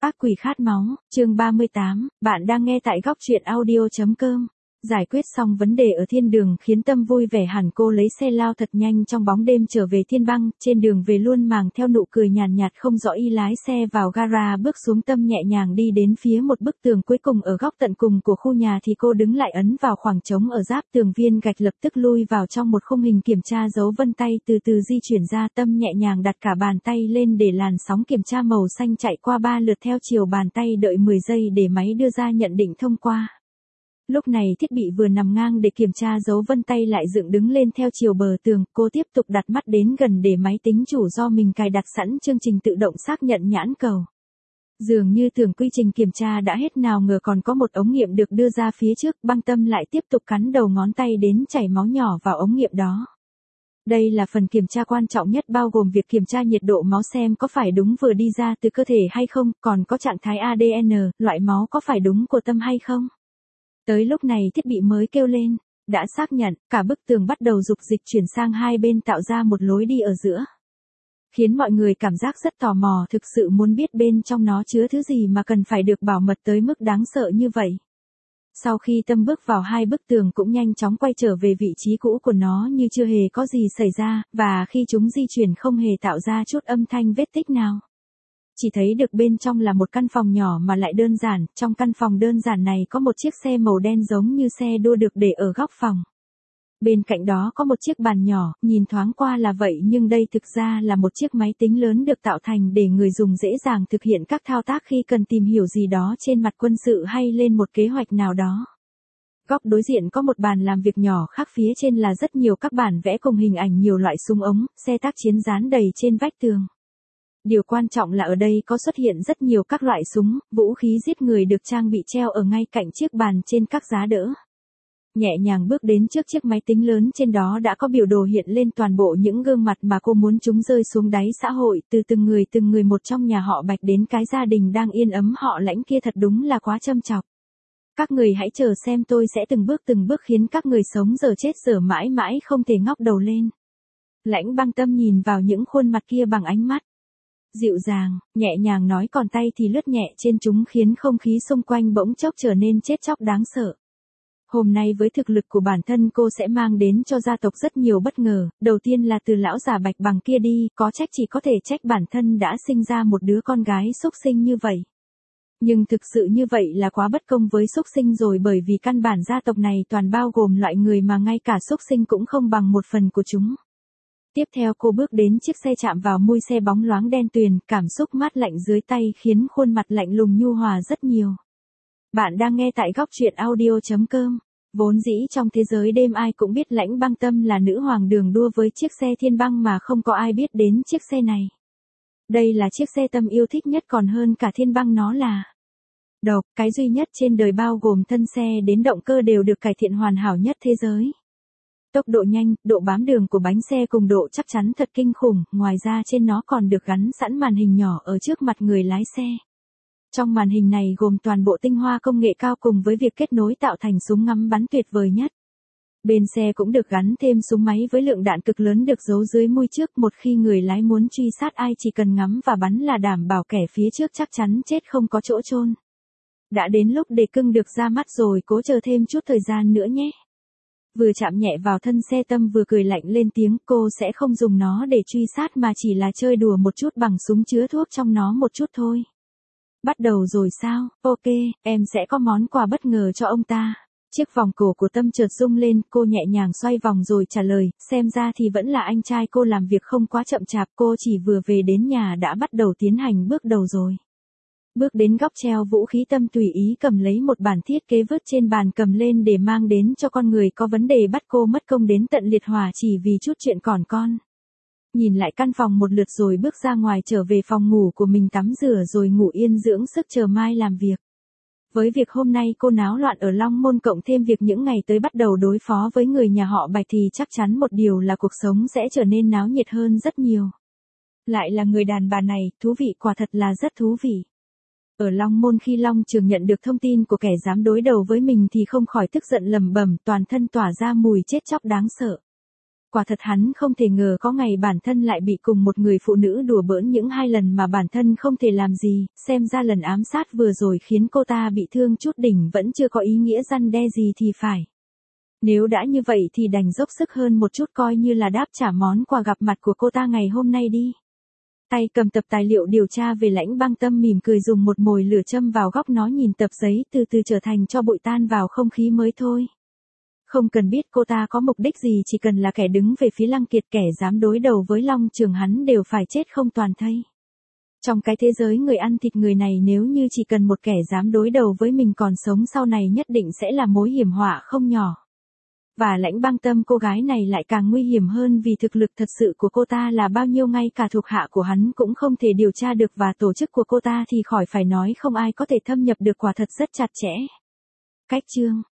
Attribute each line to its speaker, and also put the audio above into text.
Speaker 1: Ác quỷ khát máu, chương 38, bạn đang nghe tại góc truyện audio.com. Giải quyết xong vấn đề ở thiên đường khiến Tâm vui vẻ hẳn, cô lấy xe lao thật nhanh trong bóng đêm trở về Thiên Băng, trên đường về luôn màng theo nụ cười nhàn nhạt không rõ ý, lái xe vào gara bước xuống. Tâm nhẹ nhàng đi đến phía một bức tường cuối cùng ở góc tận cùng của khu nhà thì cô đứng lại ấn vào khoảng trống ở giáp tường, viên gạch lập tức lui vào trong một khung hình kiểm tra, dấu vân tay từ từ di chuyển ra. Tâm nhẹ nhàng đặt cả bàn tay lên để làn sóng kiểm tra màu xanh chạy qua 3 lượt theo chiều bàn tay, đợi 10 giây để máy đưa ra nhận định thông qua. Lúc này thiết bị vừa nằm ngang để kiểm tra dấu vân tay lại dựng đứng lên theo chiều bờ tường, cô tiếp tục đặt mắt đến gần để máy tính chủ do mình cài đặt sẵn chương trình tự động xác nhận nhãn cầu. Dường như tưởng quy trình kiểm tra đã hết, nào ngờ còn có một ống nghiệm được đưa ra phía trước. Băng Tâm lại tiếp tục cắn đầu ngón tay đến chảy máu nhỏ vào ống nghiệm đó. Đây là phần kiểm tra quan trọng nhất, bao gồm việc kiểm tra nhiệt độ máu xem có phải đúng vừa đi ra từ cơ thể hay không, còn có trạng thái ADN, loại máu có phải đúng của Tâm hay không. Tới lúc này thiết bị mới kêu lên, đã xác nhận. Cả bức tường bắt đầu dục dịch chuyển sang hai bên, tạo ra một lối đi ở giữa, khiến mọi người cảm giác rất tò mò, thực sự muốn biết bên trong nó chứa thứ gì mà cần phải được bảo mật tới mức đáng sợ như vậy. Sau khi Tâm bước vào, hai bức tường cũng nhanh chóng quay trở về vị trí cũ của nó như chưa hề có gì xảy ra, và khi chúng di chuyển không hề tạo ra chút âm thanh vết tích nào. Chỉ thấy được bên trong là một căn phòng nhỏ mà lại đơn giản. Trong căn phòng đơn giản này có một chiếc xe màu đen giống như xe đua được để ở góc phòng. Bên cạnh đó có một chiếc bàn nhỏ, nhìn thoáng qua là vậy nhưng đây thực ra là một chiếc máy tính lớn được tạo thành để người dùng dễ dàng thực hiện các thao tác khi cần tìm hiểu gì đó trên mặt quân sự hay lên một kế hoạch nào đó. Góc đối diện có một bàn làm việc nhỏ khác, phía trên là rất nhiều các bản vẽ cùng hình ảnh nhiều loại súng ống, xe tác chiến dán đầy trên vách tường. Điều quan trọng là ở đây có xuất hiện rất nhiều các loại súng, vũ khí giết người được trang bị treo ở ngay cạnh chiếc bàn trên các giá đỡ. Nhẹ nhàng bước đến trước chiếc máy tính lớn, trên đó đã có biểu đồ hiện lên toàn bộ những gương mặt mà cô muốn chúng rơi xuống đáy xã hội, từ từng người một trong nhà họ Bạch đến cái gia đình đang yên ấm họ Lãnh kia, thật đúng là quá châm chọc. Các người hãy chờ xem, tôi sẽ từng bước khiến các người sống giờ chết giờ mãi mãi không thể ngóc đầu lên. Lãnh Băng Tâm nhìn vào những khuôn mặt kia bằng ánh mắt dịu dàng, nhẹ nhàng nói, còn tay thì lướt nhẹ trên chúng, khiến không khí xung quanh bỗng chốc trở nên chết chóc đáng sợ. Hôm nay với thực lực của bản thân cô sẽ mang đến cho gia tộc rất nhiều bất ngờ, đầu tiên là từ lão già Bạch Bằng kia đi, có trách chỉ có thể trách bản thân đã sinh ra một đứa con gái xúc sinh như vậy. Nhưng thực sự như vậy là quá bất công với xúc sinh rồi, bởi vì căn bản gia tộc này toàn bao gồm loại người mà ngay cả xúc sinh cũng không bằng một phần của chúng. Tiếp theo cô bước đến chiếc xe, chạm vào mui xe bóng loáng đen tuyền, cảm xúc mát lạnh dưới tay khiến khuôn mặt lạnh lùng nhu hòa rất nhiều. Bạn đang nghe tại góc truyện audio.com. Vốn dĩ trong thế giới đêm ai cũng biết Lãnh Băng Tâm là nữ hoàng đường đua với chiếc xe Thiên Băng, mà không có ai biết đến chiếc xe này. Đây là chiếc xe Tâm yêu thích nhất, còn hơn cả Thiên Băng nó là độc, cái duy nhất trên đời, bao gồm thân xe đến động cơ đều được cải thiện hoàn hảo nhất thế giới. Tốc độ nhanh, độ bám đường của bánh xe cùng độ chắc chắn thật kinh khủng, ngoài ra trên nó còn được gắn sẵn màn hình nhỏ ở trước mặt người lái xe. Trong màn hình này gồm toàn bộ tinh hoa công nghệ cao cùng với việc kết nối tạo thành súng ngắm bắn tuyệt vời nhất. Bên xe cũng được gắn thêm súng máy với lượng đạn cực lớn được giấu dưới mui trước, một khi người lái muốn truy sát ai chỉ cần ngắm và bắn là đảm bảo kẻ phía trước chắc chắn chết không có chỗ chôn. Đã đến lúc để cưng được ra mắt rồi, cố chờ thêm chút thời gian nữa nhé. Vừa chạm nhẹ vào thân xe, Tâm vừa cười lạnh lên tiếng, cô sẽ không dùng nó để truy sát mà chỉ là chơi đùa một chút bằng súng chứa thuốc trong nó một chút thôi. Bắt đầu rồi sao? Ok, em sẽ có món quà bất ngờ cho ông ta. Chiếc vòng cổ của Tâm chợt rung lên, cô nhẹ nhàng xoay vòng rồi trả lời, xem ra thì vẫn là anh trai cô làm việc không quá chậm chạp, cô chỉ vừa về đến nhà đã bắt đầu tiến hành bước đầu rồi. Bước đến góc treo vũ khí, Tâm tùy ý cầm lấy một bản thiết kế vứt trên bàn, cầm lên để mang đến cho con người có vấn đề bắt cô mất công đến tận liệt hỏa chỉ vì chút chuyện còn con. Nhìn lại căn phòng một lượt rồi bước ra ngoài, trở về phòng ngủ của mình, tắm rửa rồi ngủ yên dưỡng sức chờ mai làm việc. Với việc hôm nay cô náo loạn ở Long Môn cộng thêm việc những ngày tới bắt đầu đối phó với người nhà họ Bạch thì chắc chắn một điều là cuộc sống sẽ trở nên náo nhiệt hơn rất nhiều. Lại là người đàn bà này, thú vị, quả thật là rất thú vị. Ở Long Môn khi Long Trường nhận được thông tin của kẻ dám đối đầu với mình thì không khỏi tức giận lẩm bẩm, toàn thân tỏa ra mùi chết chóc đáng sợ. quả thật hắn không thể ngờ có ngày bản thân lại bị cùng một người phụ nữ đùa bỡn những 2 lần mà bản thân không thể làm gì, xem ra lần ám sát vừa rồi khiến cô ta bị thương chút đỉnh vẫn chưa có ý nghĩa răn đe gì thì phải. Nếu đã như vậy thì đành dốc sức hơn một chút coi như là đáp trả món quà gặp mặt của cô ta ngày hôm nay đi. Tay cầm tập tài liệu điều tra về Lãnh Băng Tâm mỉm cười dùng một mồi lửa châm vào góc nó nhìn tập giấy từ từ trở thành tro bụi tan vào không khí mới thôi. Không cần biết cô ta có mục đích gì, chỉ cần là kẻ đứng về phía Lăng Kiệt, kẻ dám đối đầu với Long Trường hắn đều phải chết không toàn thây. Trong cái thế giới người ăn thịt người này, nếu như chỉ cần một kẻ dám đối đầu với mình còn sống sau này nhất định sẽ là mối hiểm họa không nhỏ. Và Lãnh Băng Tâm, cô gái này lại càng nguy hiểm hơn vì thực lực thật sự của cô ta là bao nhiêu ngay cả thuộc hạ của hắn cũng không thể điều tra được, và tổ chức của cô ta thì khỏi phải nói, không ai có thể thâm nhập được, quả thật rất chặt chẽ. Cách chương